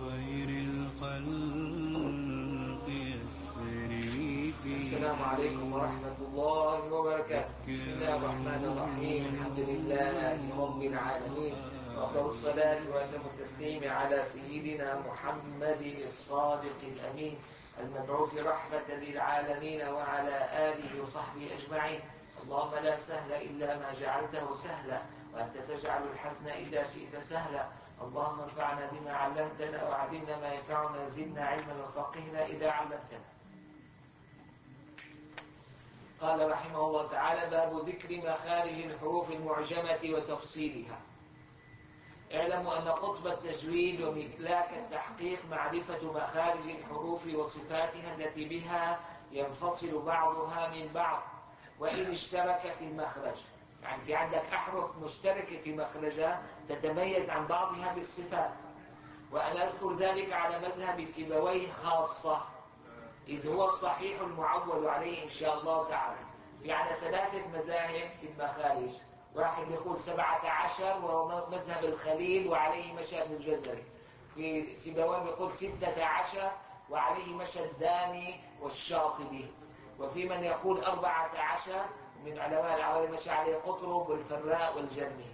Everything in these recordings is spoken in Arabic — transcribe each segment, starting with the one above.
خير الخلق يسري في السلام عليكم ورحمة الله وبركاته. بسم الله الرحمن الرحيم. الحمد لله رب العالمين، وأفضل الصلاة وأتم التسليم على سيدنا محمد الصادق الأمين المبعوث رحمة للعالمين وعلى آله وصحبه أجمعين. اللهم لا سهل إلا ما جعلته سهلا، وأنت تجعل الحزن إذا شئت سهلا. اللهم انفعنا بما علمتنا وعلمنا ما ينفعنا، زدنا علما وفقهنا إذا علمتنا. قال رحمه الله تعالى: باب ذكر مخارج الحروف المعجمة وتفصيلها. اعلموا أن قطب التجويد وملاك التحقيق معرفة مخارج الحروف وصفاتها التي بها ينفصل بعضها من بعض وإن اشترك في المخرج. يعني في عندك أحرف مشتركة في مخرجها تتميز عن بعضها بالصفات، وأنا أذكر ذلك على مذهب سيبويه خاصة، إذ هو الصحيح المعول عليه إن شاء الله تعالى. يعني ثلاثة مذاهب في المخارج، واحد يقول 17 وهو مذهب الخليل وعليه مشى ابن الجزري، في سيبويه يقول 16 وعليه مشى الداني والشاطبي، وفي من يقول 14 من علماء العربي مشى عليه قطرب والفراء والجرمي.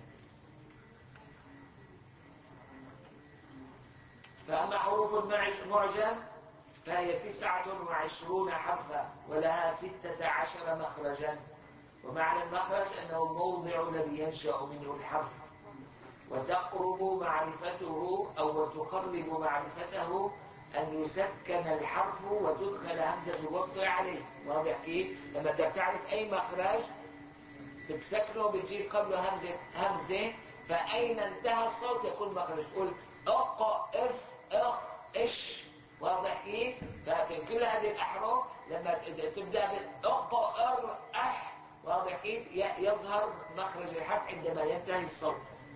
فأما حروف المعجم فهي 29 حرفا ولها 16 مخرجا. ومعنى المخرج أنه الموضع الذي ينشأ منه الحرف، وتقرب معرفته أو تقرب معرفته أن يسكن الحرف وتدخل همزة الوصل عليه. واضح كيف؟ لما بدك تعرف أي مخرج بتسكنه بتجيب قبله همزة، فأين انتهى الصوت يكون مخرج. تقول أق إف إخ إش. واضح كيف؟ فكل هذه الأحرف لما تبدأ بالأق إر أح، واضح كيف؟ يظهر مخرج الحرف عندما ينتهي الصوت.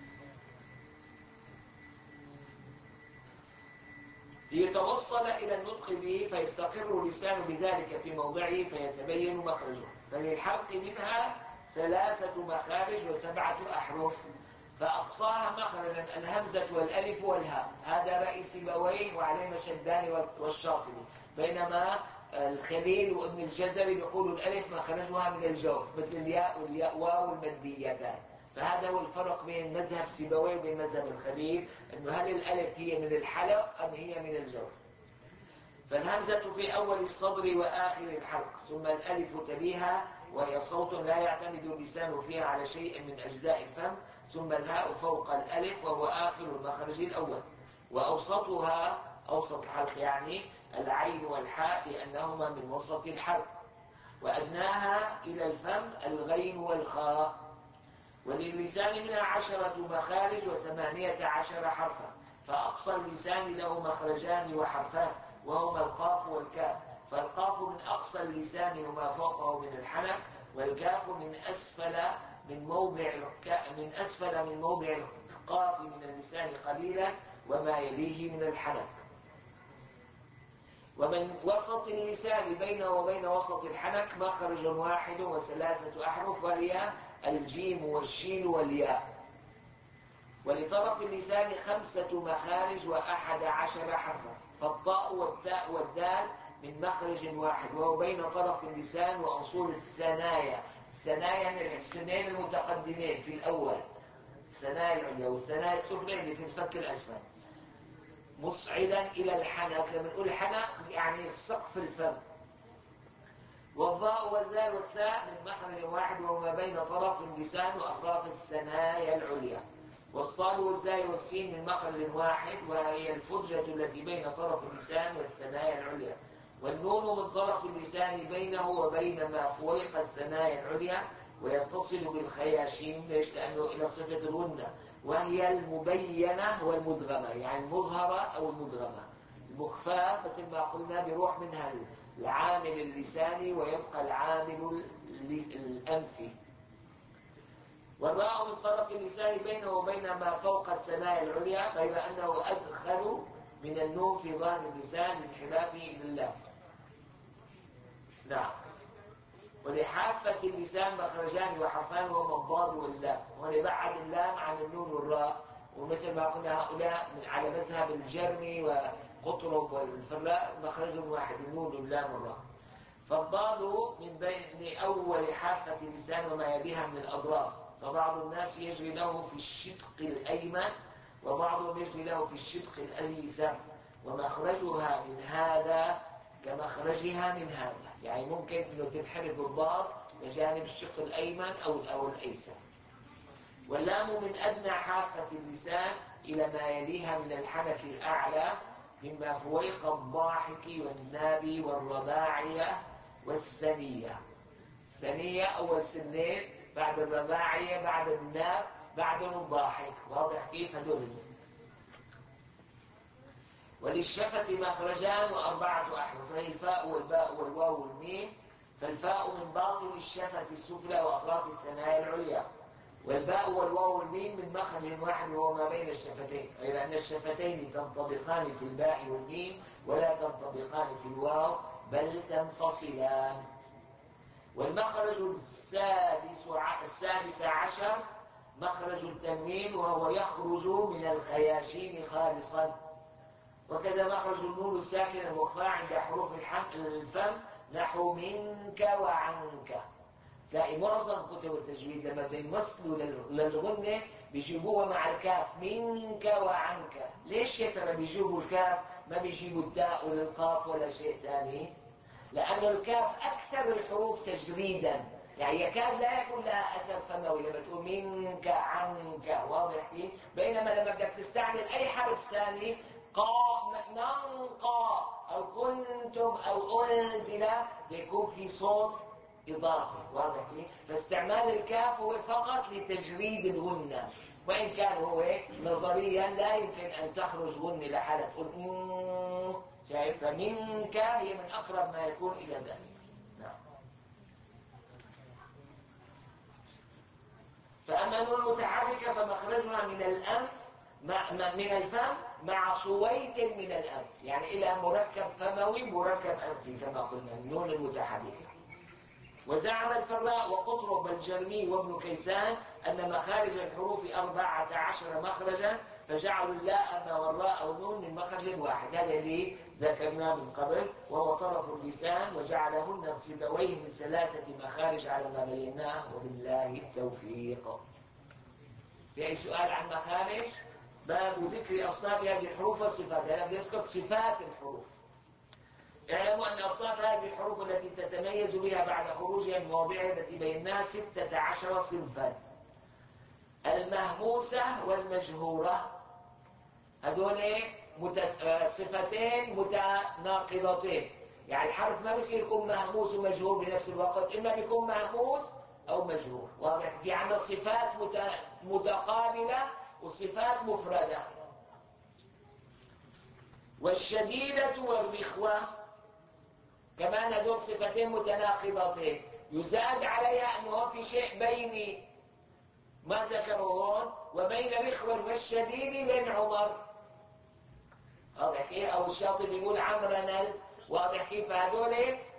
ليتوصل إلى النطق به فيستقر اللسان بذلك في موضعه فيتبين مخرجه. فللحلق منها 3 مخارج و7 أحرف، فأقصاها مخرجا الهمزة والألف والهاء. هذا رأي سيبويه وعليه مشى الداني والشاطبي، بينما الخليل وابن الجزري يقولوا الألف مخرجها من الجوف مثل الياء والياء واو الماديتان. فهذا هو الفرق بين مذهب سيبويه وبين مذهب الخليل، أنه هل الألف هي من الحلق أم هي من الجوف. فالهمزة في أول الصدر وآخر الحلق، ثم الألف تليها وهي صوت لا يعتمد اللسان فيها على شيء من أجزاء الفم، ثم الهاء فوق الألف وهو آخر المخرج الأول، وأوسطها أوسط الحلق يعني العين والحاء لأنهما من وسط الحلق، وأدناها إلى الفم الغين والخاء. وللسان منها 10 مخارج و18 حرفا، فأقصى اللسان له مخرجان وحرفان وهما القاف والكاف. فالقاف من أقصى اللسان وما فوقه من الحنك، والكاف من أسفل من موضع القاف من اللسان قليلا وما يليه من الحنك. ومن وسط اللسان بينه وبين وسط الحنك مخرج واحد و3 أحرف، وهي الجيم والشين والياء. ولطرف اللسان 5 مخارج و11 حرفا، فالطاء والتاء والدال من مخرج واحد وهو بين طرف اللسان وأصول الثنايا. الثنايا من الحسنين المتقدمين في الأول، الثنايا العليا والثنايا السفلى اللي في الفك الأسفل، مصعدا إلى الحنك. لما نقول حنك يعني سقف الفم. والضاء والذال والثاء من مخرج واحد وهو ما بين طرف اللسان وأطراف الثنايا العليا. والصاد والزاي والسين من مخرج واحد وهي الفرجة التي بين طرف اللسان والثنايا العليا. والنون من طرف اللسان بينه وبين ما فوق الثنايا العليا ويتصل بالخياشيم، ليش؟ لأنه إلى صفة الغنة، وهي المبينة والمدغمة، يعني المظهرة أو المدغمة. المخفاة مثل ما قلنا بيروح منها العامل اللساني ويبقى العامل الأنفي. والراء من طرف اللسان بينه وبين ما فوق الثنايا العليا، غير أنه أدخل من النون في ظهر اللسان لانحرافه إلى اللام. نعم. ولحافة اللسان مخرجان وحرفان وهما الضاد واللام، ولبعد اللام عن النون والراء ومثل ما قلنا هؤلاء من على مذهب الجرمي وقطرب والفراء مخرج واحد، النون واللام والراء. فالضاد من بين أول حافة اللسان وما يليها من الأضراس، فبعض الناس يجري له في الشدق الأيمن وبعضهم يجري له في الشدق الأيسر، ومخرجها من هذا كمخرجها من هذا، يعني ممكن أنه تنحرف الضاد بجانب الشق الأيمن أو الأيسر. واللام من أدنى حافة اللسان إلى ما يليها من الحنك الأعلى، مما فويق الضاحك والنابي والرباعية والثنية. ثنية أول سنين، بعد الرباعية، بعد الناب، بعد الضاحك. واضح كيف هدول؟ وللشفة مخرجان وأربعة أحرف، هي الفاء والباء والواو والميم. فالفاء من باطن الشفة السفلى وأطراف الثنايا العليا، والباء والواو والميم من مخرج واحد وهو ما بين الشفتين، أي لأن الشفتين تنطبقان في الباء والميم ولا تنطبقان في الواو بل تنفصلان. والمخرج السادس عشر مخرج التنوين، وهو يخرج من الخياشيم خالصا. وكذا مخرج النون الساكنة المخفاة عند حروف الفم، نحو منك وعنك. تلاقي معظم كتب التجويد لما بيمثلوا للغنة بيجيبوها مع الكاف، منك وعنك. ليش يا ترى بيجيبوا الكاف ما بيجيبوا التاء ولا القاف ولا شيء ثاني؟ لأن الكاف أكثر الحروف تجريدا، يعني يكاد لا يكون لها أثر فموي لما تقول منك عنك. واضح كيف؟ بينما لما بدك تستعمل أي حرف ثاني، ننقى أو كنتم أو أنزل، بيكون في صوت إضافي. واضح كيف؟ فاستعمال الكاف هو فقط لتجريد الغنة، وإن كان هو نظريا لا يمكن أن تخرج غنة لحالة تقول شايف؟ فمنك هي من أقرب ما يكون إلى ذلك. نعم. فأما النون المتحركة فمخرجها من الأنف من الفم مع صويت من الأنف، يعني إلى مركب فموي مركب أنفي كما قلنا النون المتحركة. وزعم الفراء وقطرب الجرمي وابن كيسان أن مخارج الحروف 14 مخرجا، فجعلوا اللاء والراء والنون من مخرج واحد. هذا اللي ذكرناه من قبل، وهو طرف اللسان، وجعلهن سيبويه من 3 مخارج على ما بيناه، وبالله التوفيق. في أي سؤال عن مخارج؟ باب ذكر أصناف هذه الحروف والصفات، لأنه يذكر صفات الحروف. اعلموا أن أصناف هذه الحروف التي تتميز بها بعد خروجها من مواضعها التي بينها 16 صنفا. المهموسة والمجهورة، هذول صفتين متناقضتين، يعني الحرف ما بيصير يكون مهموس ومجهور بنفس الوقت، إما بيكون مهموس أو مجهور. واضح؟ في عندنا صفات متقابلة وصفات مفردة. والشديدة والرخوة كمان هذول صفتين متناقضتين، يزاد عليها أنه في شيء بين ما ذكروا هون وبين رخوة والشديد بين عمر. واضح كيف؟ أو الشاطبي بيقول عمرنا. واضح كيف؟ هذول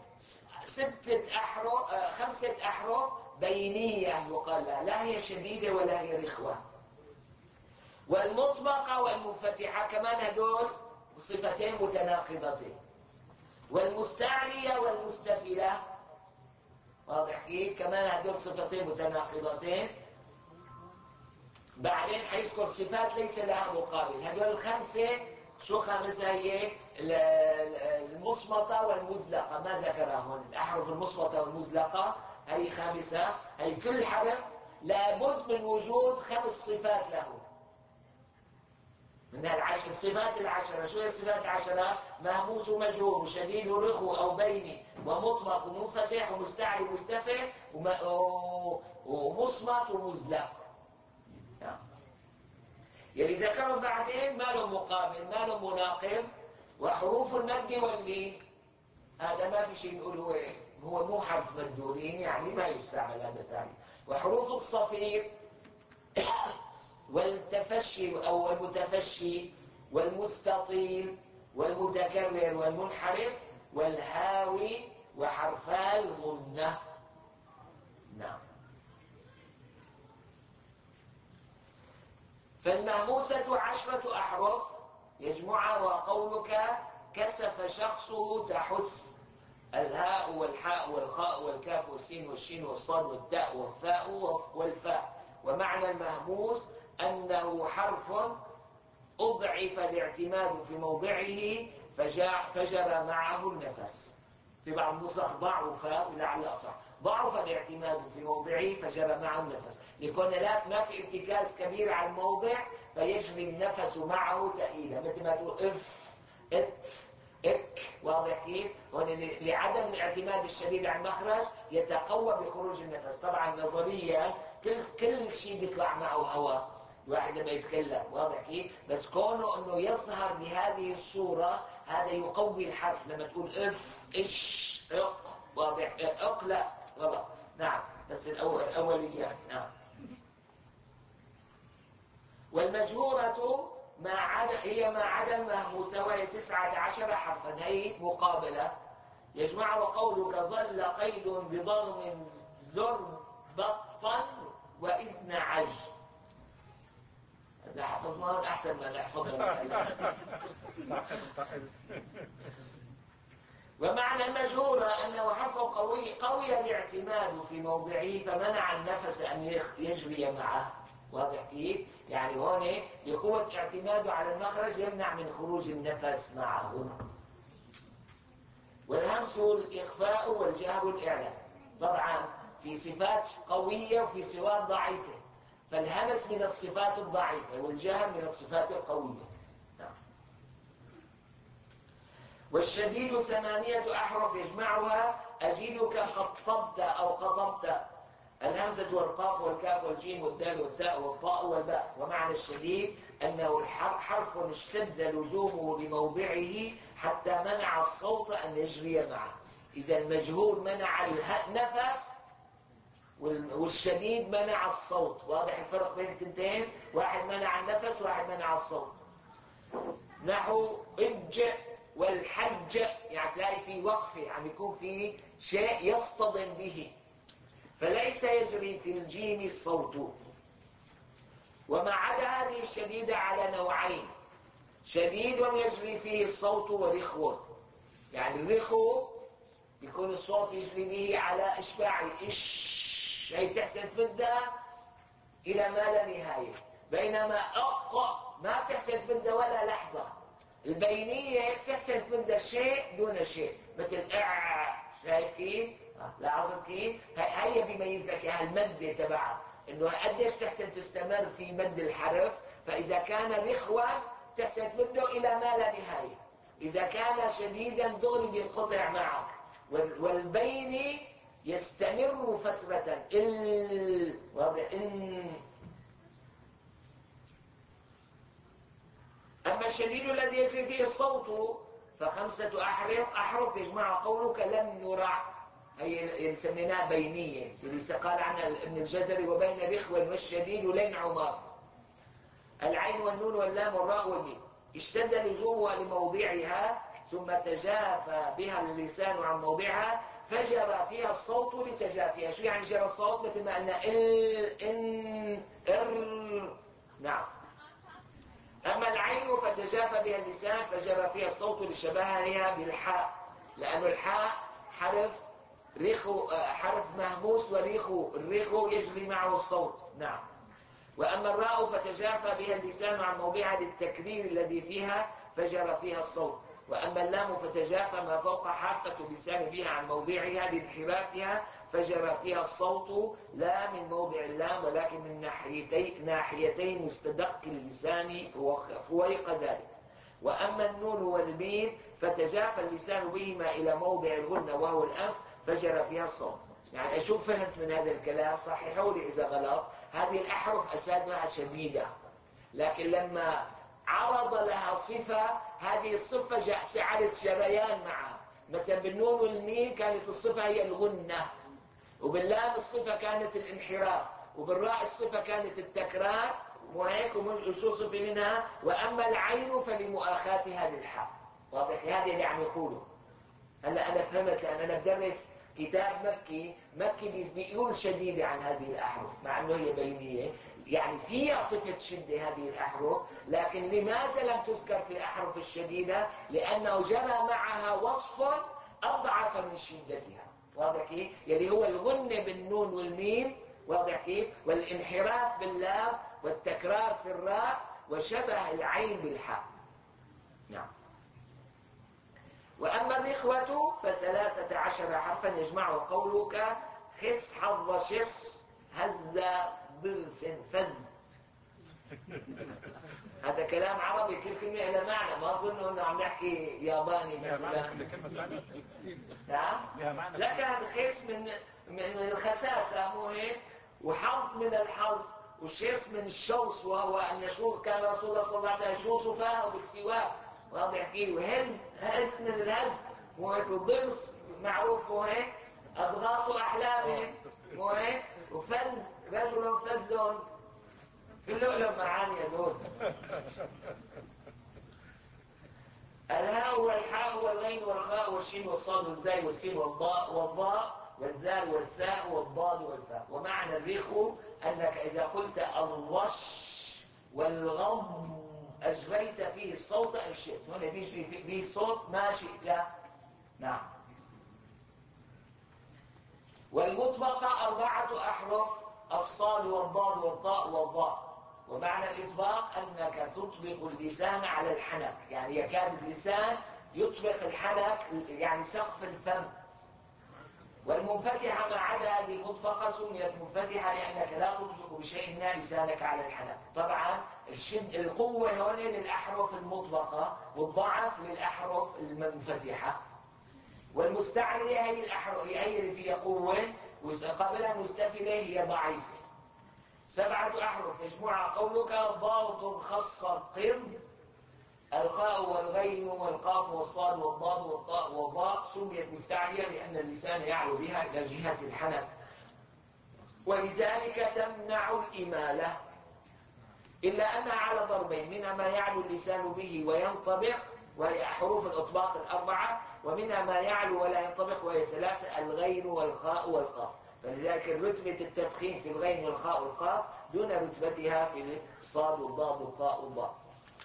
5 أحرف بينية يقال لها، لا هي شديدة ولا هي رخوة. والمطبقة والمنفتحة كمان هذول صفتين متناقضتين. والمستعلية والمستفلة، واضح كيف؟ كمان هذول صفتين متناقضتين. بعدين حيذكر صفات ليس لها مقابل. هذول 5 شو خامسة؟ هي المصمتة والمزلقة، ما ذكرها هون. الأحرف المصمتة والمزلقة هي 5. هي كل حرف لابد من وجود 5 صفات له من الصفات 10. شو هي الصفات 10؟ مهموس ومجهور وشديد ورخو أو بيني ومطبق ومنفتح ومستعلي ومستفل ومصمت ومزلق. يلي ذكروا بعدين ما له مقابل، ما له مناقض. وحروف المد واللين هذا ما في شيء نقول هو مو حرف مدولين، يعني ما يستعمل هذا التعريف. وحروف الصفير والتفشي أو المتفشي والمستطيل والمتكرر والمنحرف والهاوي وحرفا الغنة. نعم. فالمهموسة 10 أحرف يجمعها وقولك كسف شخصه تحث، الهاء والحاء والخاء والكاف والسين والشين والصاد والتاء والثاء والفاء. ومعنى المهموس أنه حرف أضعف الاعتماد في موضعه فجرى معه النفس. في بعض النسخ ضعف، ولعل أصح ضعف الاعتماد في موضعه فجرى معه النفس، لكون لا ما في ارتكاز كبير على الموضع فيجري النفس معه تأييدا، مثل ما تقول اف ات اك. واضح كيف؟ هون لعدم الاعتماد الشديد على المخرج يتقوى بخروج النفس. طبعا نظريا كل شيء بيطلع معه هواء الواحد لما يتكلم، واضح كيف؟ بس كونه انه يظهر بهذه الصوره هذا يقوي الحرف. لما تقول اف اش اق، واضح؟ اق لا غلط. نعم، بس الاوليات. نعم. والمجهورة هي ما عدا المهموسة، وهي 19 حرفا، هي مقابلة. يجمع قولك ظل قيد بضم زر بطا وإذ نعج. إذا حفظناه أحسن ما نحفظه. ومعنى المجهورة أنه حرف قوي الاعتماد في موضعه فمنع النفس أن يجري معه. واضح كيف؟ يعني هون بقوة اعتماده على المخرج يمنع من خروج النفس معه. والهمس الإخفاء والجهر الإعلان. طبعا في صفات قوية وفي صفات ضعيفة، فالهمس من الصفات الضعيفة والجهر من الصفات القوية. والشديد 8 أحرف يجمعها أجيلك قطبت أو قطبت، الهمزة والقاف والكاف والجيم والدال والتاء والطاء والباء. ومعنى الشديد أنه حرف اشتد لزومه بموضعه حتى منع الصوت أن يجري معه. إذا المجهور منع النفس والشديد منع الصوت. واضح الفرق بين التنتين؟ واحد منع النفس وواحد منع الصوت. نحو اج والحج، يعني تلاقي في وقفة، يعني يكون في شيء يصطدم به، فليس يجري في الجيم الصوت. وما عدا هذه الشديدة على نوعين: شديد يجري فيه الصوت ورخو. يعني الرخو يكون الصوت يجري به على إشباعي إش، هي تحسن تمدها إلى ما لا نهاية، بينما أق ما بتحسن تمدها ولا لحظة. البينية بتحسن تمدها شيء دون شيء، مثل شايف كيف؟ لاحظت كيف؟ هي بيميز لك هالمدة تبعها، انه قديش تحسن تستمر في مد الحرف. فإذا كان رخوا تحسن تمده إلى ما لا نهاية، إذا كان شديدا دغري بينقطع معك. والبين يستمر فترة واضح. أما الشديد الذي يجري فيه الصوت ف5 أحرف يجمع قولك لم يرع، هي سميناها بينية اللي قال عنها ابن الجزري: وبين رخو والشديد لن عمر. العين والنون واللام والراء والميم اشتد لزومها لموضعها ثم تجافى بها اللسان عن موضعها فجرى فيها الصوت لتجافيها. شو يعني جرى الصوت؟ مثل ما قلنا نعم. أما العين فتجافى بها اللسان فجرى فيها الصوت لشبهها بالحاء، لأن الحاء حرف مهموس، الرخو يجري معه الصوت. نعم. وأما الراء فتجافى بها اللسان عن موضعها للتكرير الذي فيها فجرى فيها الصوت. وأما اللام فتجافى ما فوق حافة اللسان بها عن موضعها لانحرافها فجرى فيها الصوت، لا من موضع اللام ولكن من ناحيتي مستدق اللسان فويق ذلك. وأما النون والميم فتجافى اللسان بهما إلى موضع الغنة وهو الأنف فجرى فيها الصوت. يعني أشوف فهمت من هذا الكلام، صححوا لي إذا غلط. هذه الأحرف أساسها شديدة، لكن لما عرض لها صفة، هذه الصفة جعلت جريان معها. مثلا بالنون والميم كانت الصفة هي الغنة، وباللام الصفة كانت الانحراف، وبالراء الصفة كانت التكرار، وهيك وشو صفة منها. وأما العين فلمؤاخاتها للحاء. واضح؟ هذا اللي عم يقوله. هلا أنا فهمت، لأن أنا بدرس كتاب مكي بيقول شديدة عن هذه الأحرف مع أنه هي بينية، يعني فيها صفة شدة هذه الأحرف، لكن لماذا لم تذكر في الأحرف الشديدة؟ لأنه جرى معها وصف أضعف من شدتها. واضح كيف؟ يلي هو الغنة بالنون والميم، واضح كيف؟ والانحراف باللام والتكرار في الراء وشبه العين بالحاء. نعم. وأما الإخوة ف13 حرفا يجمعه قولك خس حظ شص هز ضرس فز. هذا كلام عربي، كل كلمة لها معنى، ما أظن أنه عم نحكي ياباني مثلا. نعم؟ لا، كان خس من الخساسة، مو هيك؟ وحظ من الحظ، والشص من الشوص، وهو أن يشوص. كان رسول الله صلى الله عليه وسلم يشوص فاه بالسواك، واضح كيف؟ وهز من الهز، مو هيك؟ والضرس معروف، مو هيك؟ أضغاث أحلام، مو هيك؟ وفز رجل فز كله له معاني هذول. الهاء والحاء والغين والخاء والشين والصاد والزاي والسين والضاء والذال والثاء والضاد والفاء. ومعنى الرخو أنك إذا قلت الرش والغم أجريت فيه الصوت إن شئت. هنا بيجري فيه الصوت ما شئت. نعم. والمطبقة 4 أحرف: الصاد والضاد والطاء والضاء. ومعنى الإطباق أنك تطبق اللسان على الحنك، يعني يكاد اللسان يطبق الحنك، يعني سقف الفم. والمنفتحة ما عدا هذه المطبقة سميت منفتحة لأنك لا تطبق بشيء منها لسانك على الحنك. طبعا القوة هون للأحرف المطبقة والضعف للأحرف المنفتحة. والمستعلية هي الأحرف، هي اللي فيها قوة، وقبلها مستفلة هي ضعيفة. 7 أحرف يجمعها قولك ضاد خص قذ. الخاء والغين والقاف والصاد والضاد والطاء والضاء سميت مستعلية لأن اللسان يعلو بها إلى جهة الحنك، ولذلك تمنع الإمالة، إلا أنها على ضربين: منها ما يعلو اللسان به وينطبق وهي حروف الإطباق 4، ومنها ما يعلو ولا ينطبق وهي 3: الغين والخاء والقاف. فلذلك رتبة التفخيم في الغين والخاء والقاف دون رتبتها في الصاد والضاد والطاء والضاء.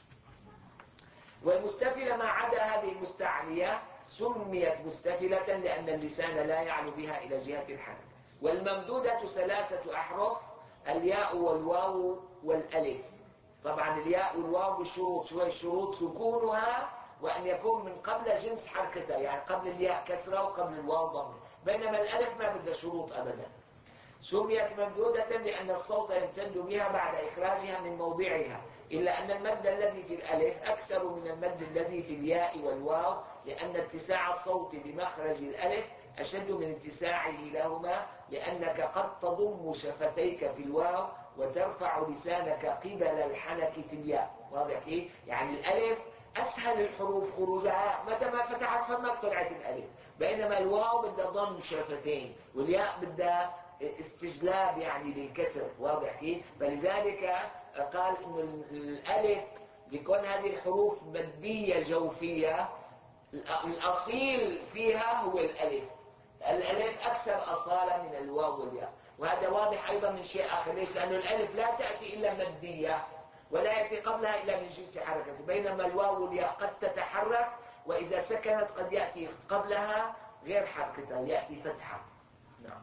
والمستفلة ما عدا هذه المستعلية سميت مستفلة لأن اللسان لا يعلو بها إلى جهة الحنك. والممدودة 3 أحرف: الياء والواو والألف. طبعا الياء والواو بالشروط. شوي الشروط: سكونها، وأن يكون من قبل جنس حركتها، يعني قبل الياء كسرة وقبل الواو ضمة. بينما الألف ما بدها شروط أبدا. سميت ممدودة لأن الصوت يمتد بها بعد إخراجها من موضعها، إلا أن المد الذي في الألف أكثر من المد الذي في الياء والواو، لأن اتساع الصوت بمخرج الألف أشد من اتساعه لهما، لأنك قد تضم شفتيك في الواو وترفع لسانك قبل الحنك في الياء. واضح كيف؟ يعني الألف أسهل الحروف خروجها، متى ما فتحت فمك طلعت الألف، بينما الواو بدها ضم شفتين والياء بدها استجلاب يعني بالكسر. واضح كيف؟ فلذلك قال إنه الألف بكون هذه الحروف مادية جوفية، الأصيل فيها هو الألف. الألف أكثر أصالة من الواو والياء. وهذا واضح أيضا من شيء آخر. ليش؟ لأن الألف لا تأتي إلا مادية ولا يأتي قبلها إلا من جنس حركة، بينما الواو والياء قد تتحرك، وإذا سكنت قد يأتي قبلها غير حركتها، يأتي فتحة. نعم.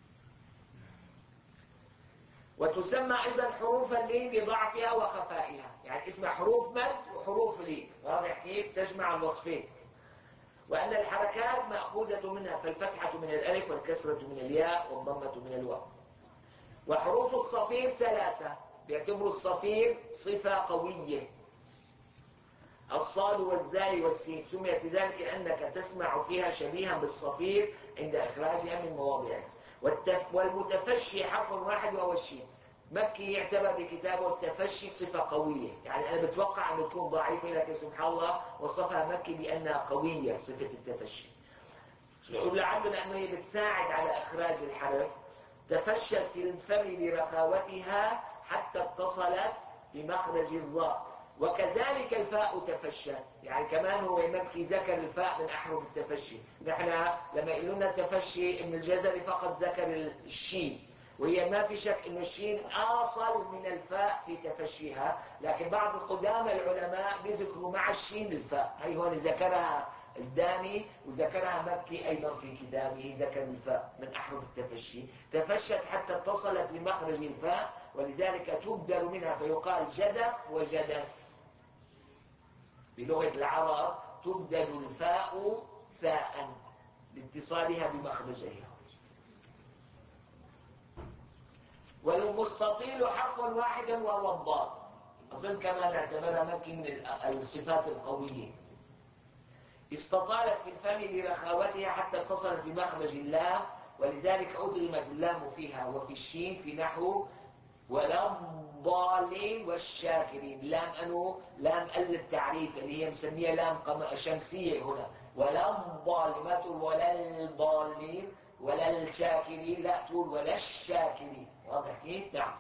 وتسمى أيضا حروف اللين لضعفها وخفائها، يعني اسمها حروف مد وحروف لين. واضح كيف؟ تجمع الوصفين. وأن الحركات مأخوذة منها، فالفتحة من الألف والكسرة من الياء والضمة من الواو. وحروف الصفير 3، بيعتبروا الصفير صفة قوية: الصاد والزاي والسين. سميت ذلك لأنك تسمع فيها شبيها بالصفير عند إخراجها من مواضعها. والمتفشي حرف واحد وهو الشين. مكي يعتبر بكتابه التفشي صفة قوية، يعني أنا بتوقع أن تكون ضعيفة، لكن سبحان الله وصفها مكي بأنها قوية صفة التفشي. لعله لأنه هي بتساعد على إخراج الحرف. تفشت في الفم لرخاوتها حتى اتصلت بمخرج الظاء، وكذلك الفاء تفشت، يعني كمان هو يمكي ذكر الفاء من أحرف التفشي. نحن لما يقولون التفشي ابن الجزري فقط ذكر الشين، وهي ما في شك أن الشين أصل من الفاء في تفشيها، لكن بعض القدامى العلماء بيذكروا مع الشين الفاء. هي هون ذكرها الداني وذكرها مكي أيضا في كتابه، ذكر الفاء من أحرف التفشي. تفشت حتى اتصلت بمخرج الفاء، ولذلك تبدل منها فيقال جدف وجدث. بلغة العرب تبدل الفاء فاء لاتصالها بمخرجها. والمستطيل حرف واحد وهو الضاد، أظن كما نعتبرها مكي من الصفات القوية. استطالت في الفم لرخاوتها حتى اتصلت بمخرج اللام، ولذلك أدغمت اللام فيها وفي الشين في نحو ولا الضالين والشاكرين. لام أنو لام التعريف اللي هي مسمية لام شمسية هنا، ولا الضالين، ما تقول ولا الضالين ولا الشاكرين، لا تقول ولا الشاكرين. واضح كيف؟ نعم.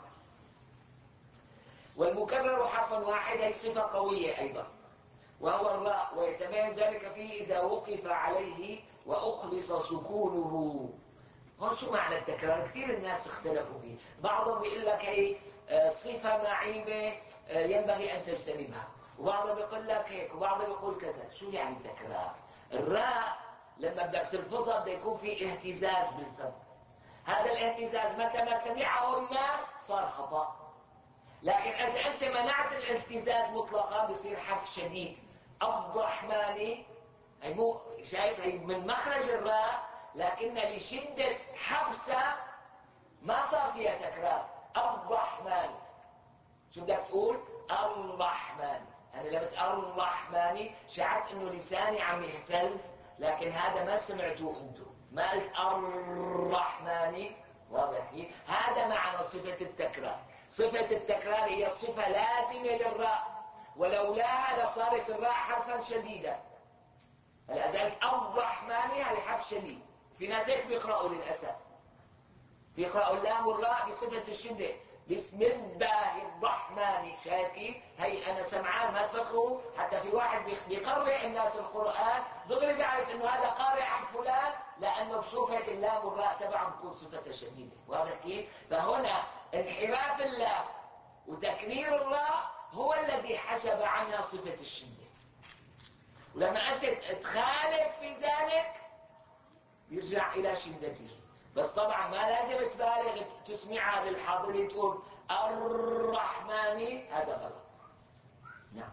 والمكرر حرفا واحد هي صفة قوية أيضا، وهو الراء، ويتبين ذلك فيه إذا وقف عليه وأخلص سكونه. هون شو معنى التكرار؟ كثير الناس اختلفوا فيه. بعضهم بيقول لك هي صفة معيبة ينبغي أن تجتنبها، وبعضهم بيقول لك هيك، وبعضهم بيقول كذا. شو يعني تكرار؟ الراء لما بدك تلفظها بده يكون في اهتزاز بالفم. هذا الاهتزاز متى ما سمعه الناس صار خطأ، لكن إذا أنت منعت الاهتزاز مطلقا بصير حرف شديد. الرحمن هي مو شايف، هي من مخرج الراء، لكن لشدة حبسة ما صار فيها تكرار. الرحمن، شو بدك تقول؟ الرحمن. أنا لما الرحمن شعرت إنه لساني عم يهتز، لكن هذا ما سمعتوه أنتم، ما قلت الرحمن. واضح؟ هذا معنى صفة التكرار. صفة التكرار هي صفة لازمة للراء، ولولاها لصارت الراء حرفا شديدا. هلا إذا قلت الرحمن هذا حرف شديد، في ناس هيك بيقرأوا للأسف، بيقرأوا اللام والراء بصفة الشدة. بسم الله الرحمن. شايف كيف؟ هي أنا سمعان، ما تفكروا حتى في واحد بيقرأ الناس القرآن دغري بيعرف إنه هذا قارئ عن فلان، لأنه بشوف هيك اللام والراء تبعه بكون صفة شديدة. واضح كيف؟ فهنا انحراف اللام وتكرير الراء هو الذي حجب عنها صفة الشدة، ولما أنت تخالف في ذلك يرجع إلى شدته. بس طبعا ما لازم تبالغ تسمعها للحاضرين تقول الرحمن، هذا غلط. نعم.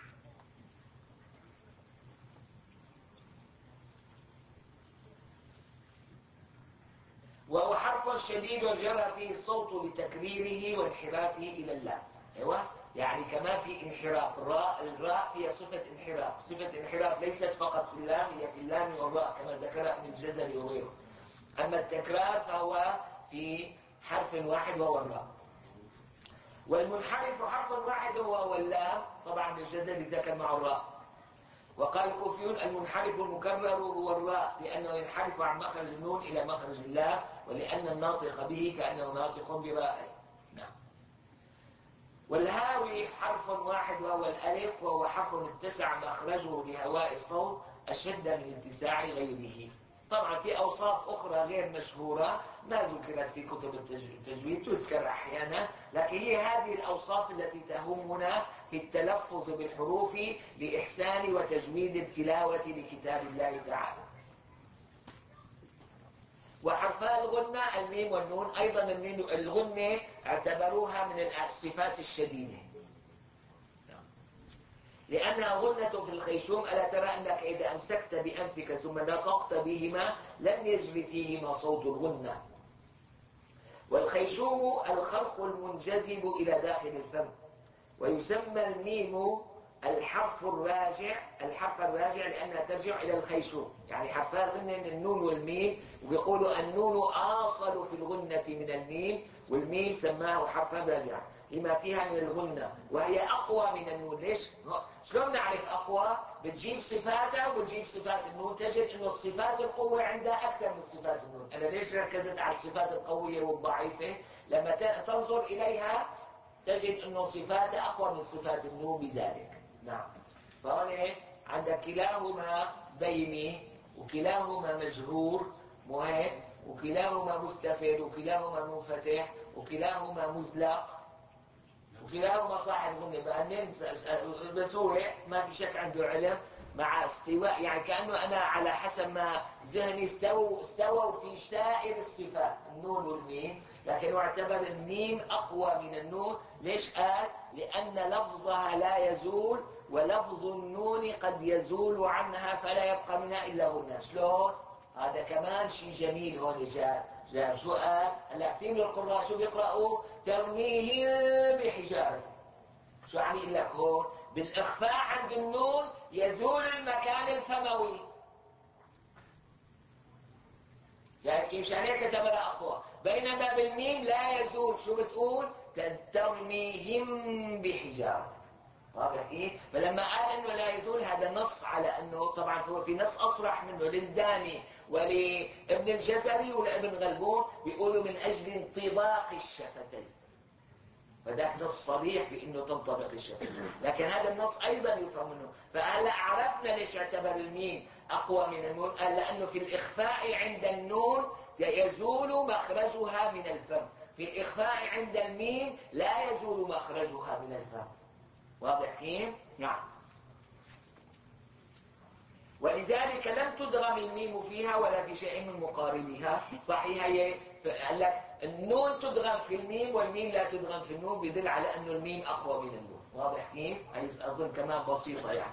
وهو حرف شديد وجرى فيه الصوت لتكريره وانحرافه إلى اللام. أيوة، يعني كمان في انحراف. الراء فيها صفة انحراف. صفة انحراف ليست فقط في اللام، هي في اللام والراء كما ذكر ابن الجزري وغيره. أما التكرار فهو في حرف واحد وهو الراء. والمنحرف حرف واحد وهو اللام، طبعا الجزري ذكر مع الراء. وقال الكوفيون المنحرف المكرر هو الراء، لأنه ينحرف عن مخرج النون إلى مخرج اللام، ولأن الناطق به كأنه ناطق برائه. نعم. والهاوي حرف واحد وهو الألف، وهو حرف اتسع مخرجه لهواء الصوت أشد من اتساع غيره. طبعا في أوصاف أخرى غير مشهورة ما ذكرت في كتب التجويد، تذكر أحيانا، لكن هي هذه الأوصاف التي تهمنا في التلفظ بالحروف لإحسان وتجويد التلاوة لكتاب الله تعالى. وحرفا الغنة الميم والنون، أيضا الميم الغنة اعتبروها من الصفات الشديدة لأنها غنة في الخيشوم. ألا ترى أنك إذا أمسكت بأنفك ثم نطقت بهما لم يجري فيهما صوت الغنة. والخيشوم الخرق المنجذب إلى داخل الفم. ويسمى الميم الحرف الراجع لأنها ترجع إلى الخيشوم، يعني حرفان غنة النون والميم، وبيقولوا النون آصل في الغنة من الميم، والميم سماه حرفا راجعا لما فيها من الغنة، وهي أقوى من النون. ليش؟ شلون نعرف أقوى؟ بتجيب صفاتها وبتجيب صفات النون، تجد إنه الصفات القوة عندها أكثر من صفات النون. أنا ليش ركزت على الصفات القوية والضعيفة؟ لما تنظر إليها تجد أنه صفاته أقوى من صفات النون بذلك. نعم. فهون عندك كلاهما بيني وكلاهما مجرور وهيك، وكلاهما مستفيد وكلاهما منفتح وكلاهما مزلق وكلاهما صاحب غنة. بقى بس هو ما في شك عنده علم مع استواء، يعني كأنه أنا على حسب ما ذهني استووا في سائر الصفات النون والميم، لكن اعتبر الميم أقوى من النون. ليش قال؟ لأن لفظها لا يزول، ولفظ النون قد يزول عنها فلا يبقى منها إلا غنى. شلون؟ هذا كمان شيء جميل. هون جاء شو قال؟ هلا كثير من القراء شو بيقرأوا؟ ترميهم بحجارة. شو عم يقول لك هون؟ بالإخفاء عند النون يزول المكان الفموي، يعني مشان هيك كتبها أقوى. بينما بالميم لا يزول. شو بتقول؟ ترميهم بحجارة. واضح كيف؟ فلما قال انه لا يزول هذا نص على انه، طبعا هو في نص اصرح منه للداني ولابن الجزري ولابن غلبون، بيقولوا من اجل انطباق الشفتين، فذاك نص صريح بانه تنطبق الشفتين. لكن هذا النص ايضا يفهم منه. فهلا عرفنا ليش اعتبر الميم اقوى من النون. قال لانه في الاخفاء عند النون يزول مخرجها من الفم، في الاخفاء عند الميم لا يزول مخرجها من الفم. واضح كيف؟ نعم. ولذلك لم تدغم الميم فيها ولا في شيء من مقاربها. صحيح هي قال لك النون تدغم في الميم والميم لا تدغم في النون، بيدل على انه الميم اقوى من النون. واضح كيف؟ هي اظن كمان بسيطه يعني.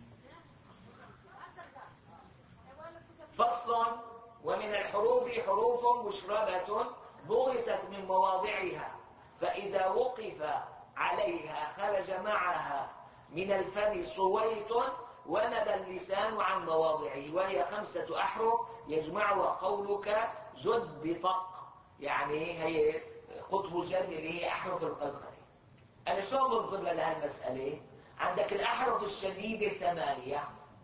فصل. ومن الحروف حروف مشربة ضغطت من مواضعها، فإذا وقف عليها خرج معها من الفم صويت ونبى اللسان عن مواضعه، وهي 5 أحرف يجمعها قولك جد بطق، يعني هي قطب جد اللي هي أحرف القلقلة. أنا شلون بنظر لها المسألة؟ عندك الأحرف الشديدة 8.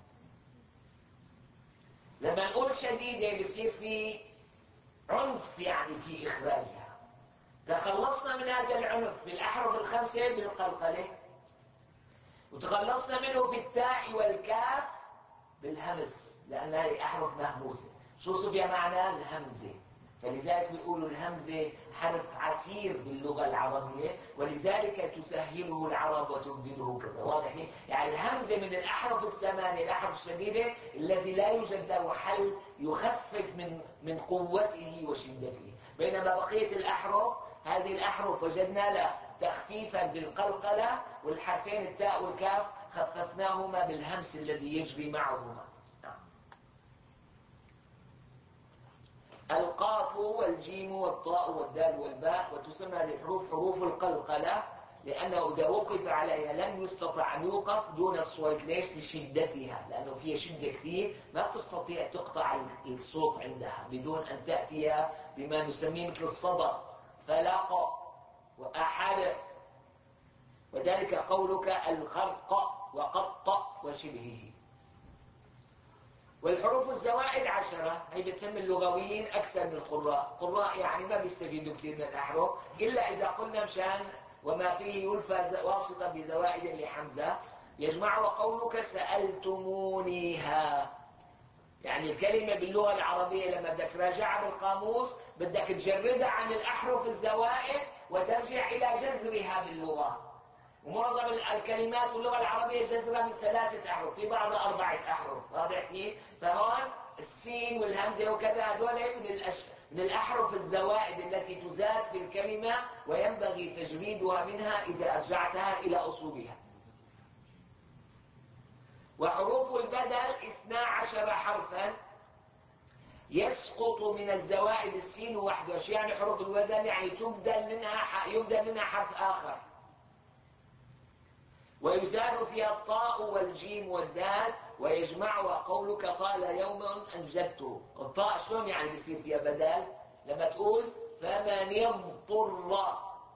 لما نقول شديدة بصير في عنف يعني في إخراجها. تخلصنا من هذا العنف بالأحرف ال5 بالقلقلة، وتخلصنا منه في التاء والكاف بالهمس، لأن هذه أحرف مهموسة. شو صفيها معنى الهمزة؟ فلذلك بيقولوا الهمزة حرف عسير باللغة العربية، ولذلك تسهله العرب وتبدله كذا. واضح؟ يعني الهمزة من الأحرف الثمانية، الأحرف الشديدة الذي لا يوجد له حل يخفف من قوته وشدته. بينما بقية الأحرف، هذه الأحرف وجدنا لها تخفيفا بالقلقلة، والحرفين التاء والكاف خففناهما بالهمس الذي يجري معهما. القاف والجيم والطاء والدال والباء. وتسمى هذه الحروف حروف القلقلة، لأنه إذا وقف عليها لم يستطع أن يوقف دون الصوت. ليش؟ لشدتها، لأنه فيها شدة كثير، ما تستطيع تقطع الصوت عندها بدون أن تأتي بما نسميه مثل الصدى، فلق وأحد، وذلك قولك الخرق وقط وشبهه. والحروف الزوائد 10. هي بتهم اللغويين أكثر من القراء يعني ما بيستفيدوا كثير من الأحرف، إلا إذا قلنا مشان وما فيه يلفى واسطة بزوائد لحمزة. يجمعها قولك سألتمونيها، يعني الكلمة باللغة العربية لما بدك تراجعها بالقاموس بدك تجردها عن الأحرف الزوائد وترجع إلى جذرها باللغة. ومعظم الكلمات باللغة العربية جذرها من 3 أحرف، في بعضها 4 أحرف. واضح كيف؟ فهون السين والهمزة وكذا هذول من الأحرف الزوائد التي تزاد في الكلمة، وينبغي تجريدها منها إذا أرجعتها إلى أصولها. وحروف البدل 12 حرفا يسقط من الزوائد السين وحده. يعني حروف البدل يعني يبدل منها حرف آخر، ويزال فيها الطاء والجيم والدال. ويجمعها قولك طال يوما أنجدته. الطاء شلون يعني بيصير فيها بدل؟ لما تقول فمن اضطر،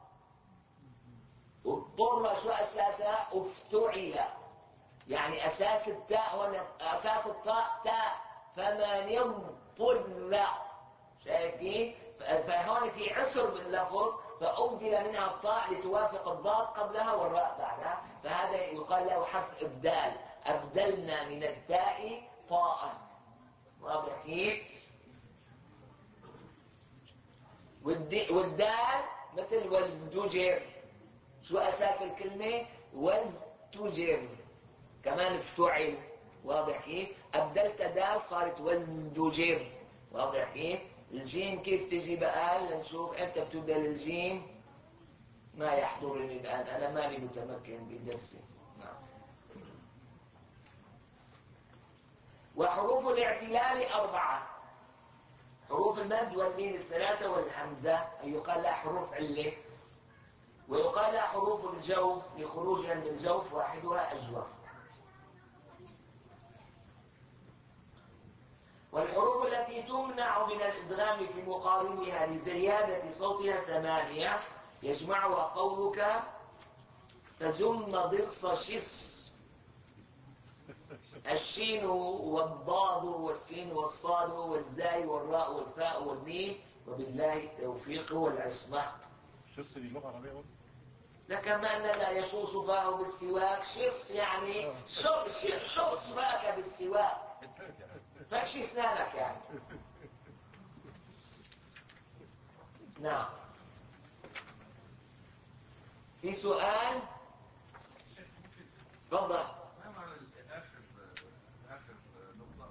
اضطر شو أساسها؟ افتعل، يعني أساس التاء هون، أساس الطاء تاء. فمن اضطر، شايف كيف؟ فهون في عسر باللفظ، فأبدل منها الطاء لتوافق الضاد قبلها والراء بعدها، فهذا يقال له حرف إبدال. أبدلنا من التاء طاء. واضح كيف؟ والدال مثل وازدجر. شو أساس الكلمة؟ وازدجر. كمان افتعل. واضح كيف؟ أبدلت دال صارت وازدجر. واضح كيف؟ الجيم كيف تجي بقى؟ لنشوف امتى بتبدل الجيم. ما يحضرني الآن، أنا ماني متمكن بدرسي. نعم. وحروف الاعتلال 4. حروف المد واللين الثلاثة والهمزة أي يقال لها حروف علة، ويقال لها حروف الجوف لخروجها من الجوف واحدها أجوف. والحروف التي تمنع من الإدغام في مقاربها لزيادة صوتها 8 يجمعها قولك فزم ضرس شص. الشين والضاد والسين والصاد والزاي والراء والفاء والميم، وبالله التوفيق والعصمة. شص دي لغة عربية؟ لكما أن لا يشوص فاه بالسواك. شص يعني شص فاك بالسواك، فرش اسنانك يعني. نعم. في سؤال؟ تفضل. ما معنى آخر نقطة؟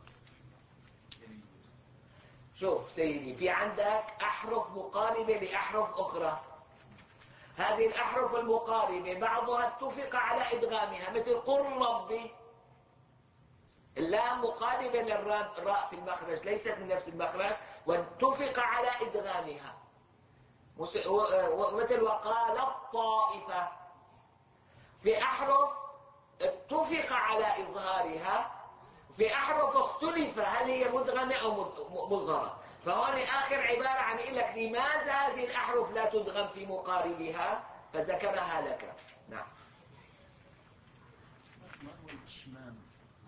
شوف سيدي، في عندك أحرف مقاربة لأحرف أخرى. هذه الأحرف المقاربة بعضها اتفق على إدغامها، مثل قل ربي. اللام مقاربة للراء في المخرج، ليست من نفس المخرج، واتفق على إدغامها. مثل وقال الطائفة. في أحرف اتفق على إظهارها، في أحرف اختلف هل هي مدغمة أو مظهرة. فهون آخر عبارة عم يقول لك لماذا هذه الأحرف لا تدغم في مقاربها، فذكرها لك. نعم. ما هو الإشمام؟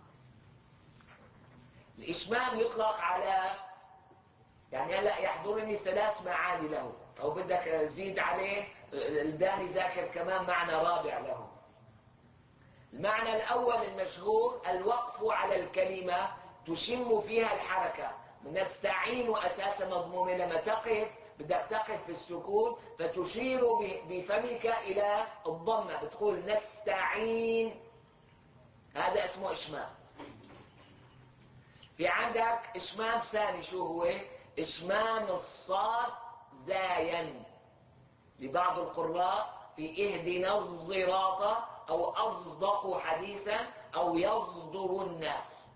الإشمام يطلق على، يعني هلا يحضرني 3 معاني له، أو بدك زيد عليه الداني ذاكر كمان معنى رابع له. المعنى الأول المشهور الوقف على الكلمة تشم فيها الحركة. نستعين أساس مضمومة، لما تقف بدك تقف في السكون فتشير بفمك إلى الضمة، بتقول نستعين. هذا اسمه إشمام. في عندك إشمام ثاني، شو هو؟ إشمام الصاد زايا لبعض القراء في اهدنا الصراط أو أصدق حديثا أو يصدر الناس.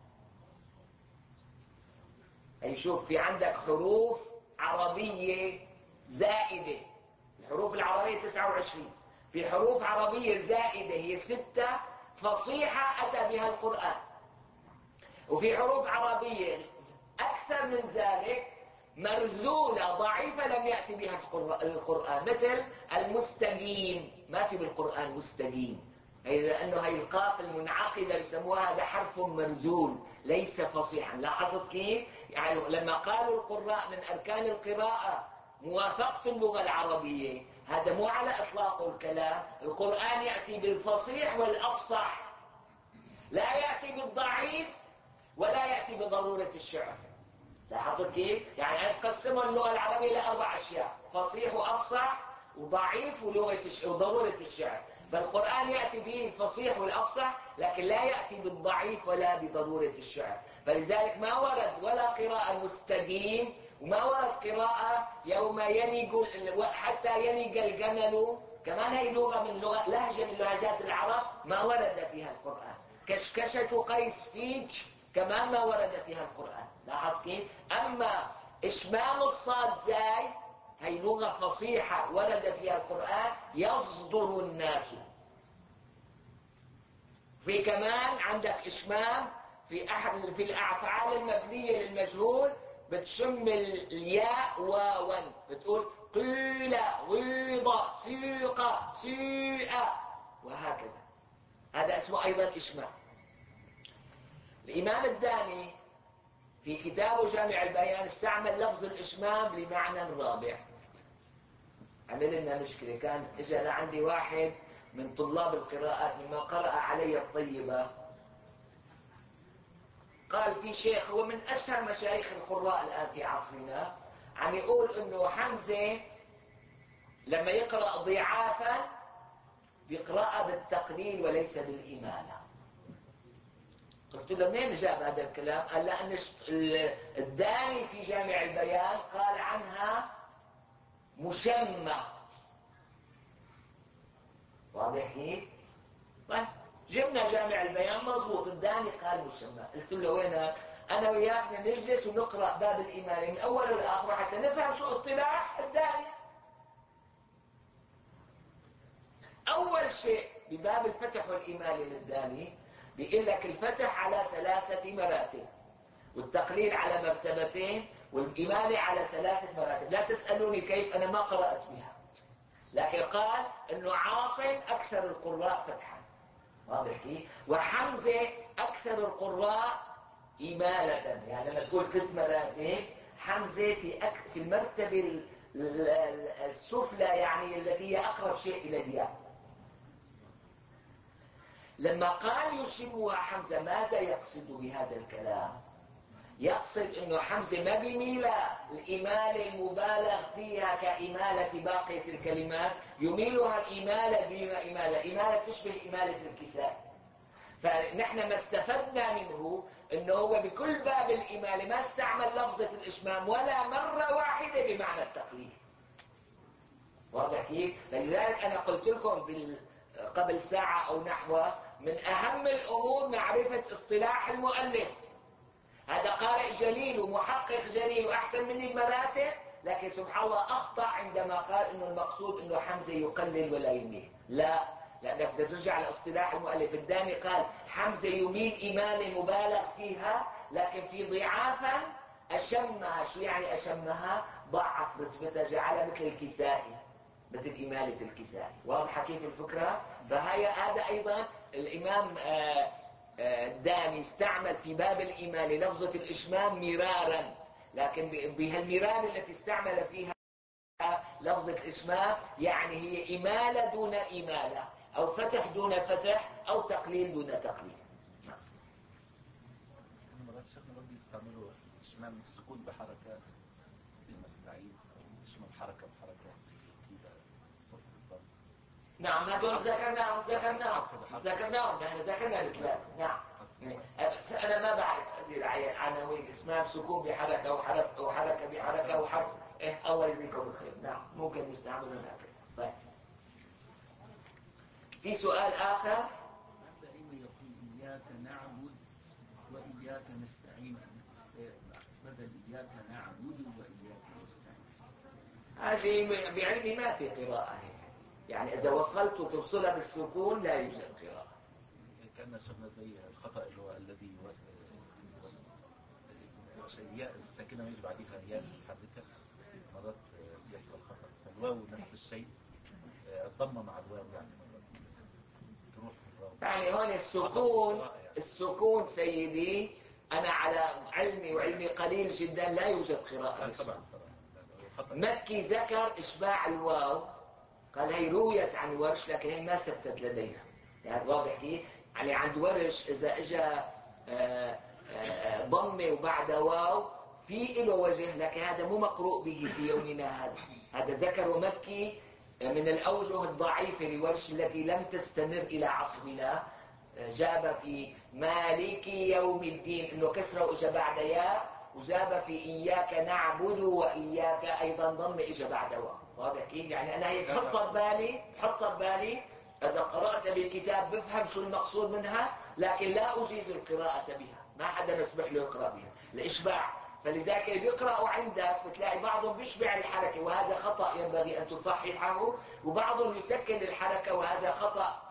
أي شوف، في عندك حروف عربية زائدة. الحروف العربية 29، في حروف عربية زائدة هي 6 فصيحة أتى بها القرآن، وفي حروف عربية أكثر من ذلك مرذولة ضعيفة لم يأتي بها القرآن، مثل المستقيم. ما في بالقرآن مستقيم، لأنه هي القاف المنعقدة يسموها هذا حرف مرذول ليس فصيحا. لاحظت كيف؟ يعني لما قالوا القراء من أركان القراءة موافقة اللغة العربية، هذا مو على إطلاق الكلام. القرآن يأتي بالفصيح والأفصح، لا يأتي بالضعيف ولا يأتي بضرورة الشعر. لاحظت كيف؟ يعني تقسموا اللغة العربية ل4 أشياء: فصيح وأفصح وضعيف وضرورة الشعر. فالقرآن يأتي به الفصيح والأفصح، لكن لا يأتي بالضعيف ولا بضرورة الشعر. فلذلك ما ورد ولا قراءة مستقيم، وما ورد قراءة يوم ينق حتى ينق الجمل. كمان هي لغة من لهجة من لهجات العرب ما ورد فيها القرآن. كشكشة قيس فيج كمان ما ورد فيها القرآن. لاحظ كيف؟ أما إشمام الصاد زاي هي لغة فصيحة ورد فيها القرآن، يصدر الناس. في كمان عندك إشمام في الأفعال المبنية للمجهول، بتشم الياء واوا، بتقول قيل غيض سيق سيء وهكذا. هذا اسمه أيضا إشمام. الإمام الداني في كتابه جامع البيان استعمل لفظ الإشمام لمعنى رابع. عمل لنا مشكلة. كان اجى لعندي واحد من طلاب القراءات مما قرأ علي الطيبة، قال في شيخ هو من أشهر مشايخ القراء الآن في عصرنا عم يقول إنه حمزة لما يقرأ ضعافا بيقرأها بالتقليل وليس بالإمالة. قلت له منين جاب هذا الكلام؟ قال لأن الداني في جامع البيان قال عنها مشمة. واضح كيف؟ طيب جبنا جامع البيان مضبوط، الداني قال مشمة. قلت له وينك؟ أنا وياك بدنا نجلس ونقرأ باب الإمالة من أوله لآخره حتى نفهم شو اصطلاح الداني. أول شيء بباب الفتح والإمالة للداني بيقول لك الفتح على 3 مراتب، والتقليل على مرتبتين، والإمالة على 3 مراتب. لا تسألوني كيف، أنا ما قرأت بها، لكن قال إنه عاصم أكثر القراء فتحا. واضح كيف؟ وحمزة أكثر القراء إمالة. يعني لما تقول 3 مراتب، حمزة في المرتبة السفلى، يعني التي هي أقرب شيء إلى الياء. لما قال يشمها حمزة ماذا يقصد بهذا الكلام؟ يقصد انه حمزة ما بيميل الإمالة المبالغ فيها كإمالة باقية الكلمات، يميلها إمالة دون إمالة، إمالة تشبه إمالة الكساء. فنحن ما استفدنا منه انه هو بكل باب الإمالة ما استعمل لفظة الإشمام ولا مرة واحدة بمعنى التقليد. واضح كيف؟ لذلك أنا قلت لكم قبل ساعة أو نحوه من أهم الأمور معرفة اصطلاح المؤلف. هذا قارئ جليل ومحقق جليل وأحسن مني المراتب، لكن سبحان الله أخطأ عندما قال إنه المقصود إنه حمزة يقلل ولا يميل. لا، لأنك بدك ترجع لإصطلاح المؤلف. الداني قال حمزة يميل إمالة مبالغ فيها، لكن في ضعافا أشمها. شو يعني أشمها؟ ضعف رتبتها، جعلها مثل الكسائي، مثل إمالة الكسائي. واضحة كيف الفكرة؟ هذا أيضا الإمام الداني استعمل في باب الإمالة لفظة الإشمام مرارا، لكن بهالمرار التي استعمل فيها لفظة الإشمام يعني هي إمالة دون إمالة، أو فتح دون فتح، أو تقليل دون تقليل. مرات شيخنا برضه يستعملوا إشمام السكون بحركة زي ما استعيد، أو إشمام حركة بحركة كده صوت الضم. نعم هذول ذكرناهم يعني ذكرنا الكلام. نعم أنا ما بعرف هذه العناوين، اسمها سكون بحركة وحرف أو حركة بحركة وحرف. الله يجزيكم الخير. نعم ممكن نستعملها هكذا. طيب في سؤال آخر؟ دائما يقول إياك نعبد وإياك نستعين، بدل إياك نعبد وإياك نستعين. هذه بعلمي ما في قراءة هيك، يعني إذا وصلت وتوصلها بالسكون لا يوجد قراءة. كأن شفنا زي الخطأ اللي هو الذي الياء الساكنة يجب عليها ياء متحركة، مرات بيحصل خطأ. فالواو نفس الشيء، الضمة مع الواو يعني مرات تروح في الواو. يعني هون السكون سيدي أنا على علمي وعلمي قليل جدا لا يوجد قراءة بالسكون. مكي ذكر إشباع الواو، قال هي رويت عن ورش لكن هي ما ثبتت لدينا. يعني واضح كيف؟ يعني عند ورش إذا إجا ضمة وبعد واو في له وجه، لكن هذا مو مقروء به في يومنا هذا. هذا ذكر مكي من الأوجه الضعيفة لورش التي لم تستمر إلى عصرنا. جاب في مالك يوم الدين إنه كسره وإجا بعد ياء، وجاب في إياك نعبد وإياك أيضا ضم إجا بعد واو. واضح كيف؟ يعني أنا هيك حط ببالي إذا قرأت بالكتاب بفهم شو المقصود منها، لكن لا أجيز القراءة بها، ما حدا مسمح له يقرأ بها الإشباع. فلذلك بيقرأوا عندك بتلاقي بعضهم بيشبع الحركة وهذا خطأ ينبغي أن تصححه، وبعضهم يسكن الحركة وهذا خطأ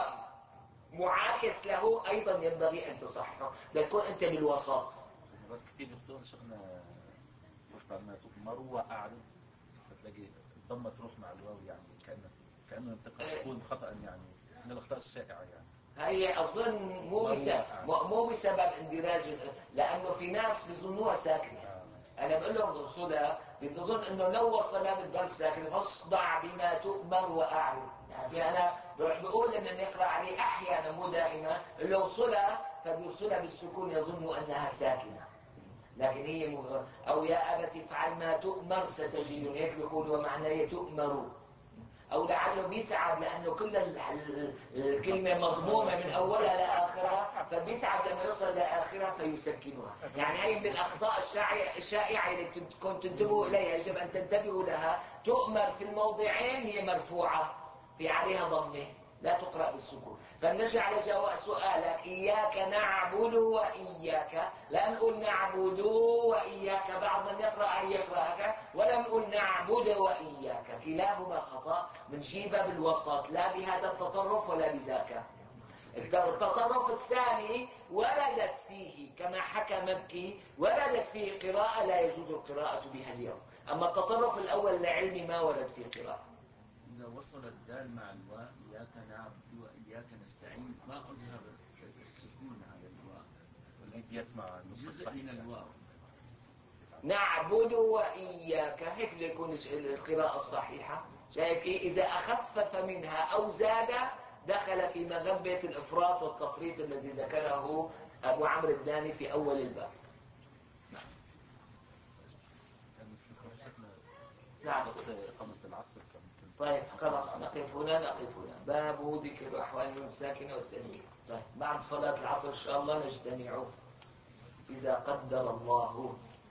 معاكس له أيضا ينبغي أن تصححه. بيكون أنت بالوسط. مرات كثير يخطئون شيخنا وسط ما مروة أعرض، فتلاقي الضمة تروح مع الواو، يعني كأنه ينطق السكون خطأ، يعني من الأخطاء الشائعة. يعني هي أظن مو بسبب اندراج، لأنه في ناس بيظنوها ساكنة. أنا بقول لهم صلة بتظن إنه لو وصل بتضل ساكن فاصدع بما تؤمر وأعرض. يعني في أنا بقول إن نقرأ عليه أحيانا مو دائما لو صلة فبيوصلها بالسكون يظن أنها ساكنة، لكن هي أو يا أبت افعل ما تؤمر ستجدني، هيك بيقول ومعناه تؤمر. أو لعله بيتعب لأنه كل الكلمة مضمومة من أولها لآخرها، فبيتعب لما يوصل لآخرها فيسكنها. يعني هي من الأخطاء الشائعة اللي بدكم تنتبهوا إليها، يجب أن تنتبهوا لها. تؤمر في الموضعين هي مرفوعة في عليها ضمه لا تقرأ بالسكون. فنرجع لجواب سؤالك إياك نعبد وإياك، لا نقول نعبد وإياك بعض من يقرأ يقرأك، ولا نقول نعبد وإياك، كلاهما خطأ. بنجيبها بالوسط، لا بهذا التطرف ولا بذاك. التطرف الثاني وردت فيه كما حكى مكي، وردت فيه قراءة لا يجوز القراءة بها اليوم. أما التطرف الأول لعلم ما ورد فيه قراءة. إذا وصل الدال مع الواو إياك نعبد وإياك نستعين ما أظهر السكون على الواو، والذي يسمع جزء من الواو. نعبد وإياك هيك بده يكون القراءة الصحيحة. شايف إيه؟ إذا أخفف منها أو زاد دخل في مغبة الإفراط والتفريط الذي ذكره أبو عمرو الداني في أول الباب. نعم. وقت إقامة العصر طيب خلاص نقف هنا. باب ذكر أحوال النون الساكنة والتنوين. طيب بعد صلاة العصر إن شاء الله نجتمع إذا قدر الله.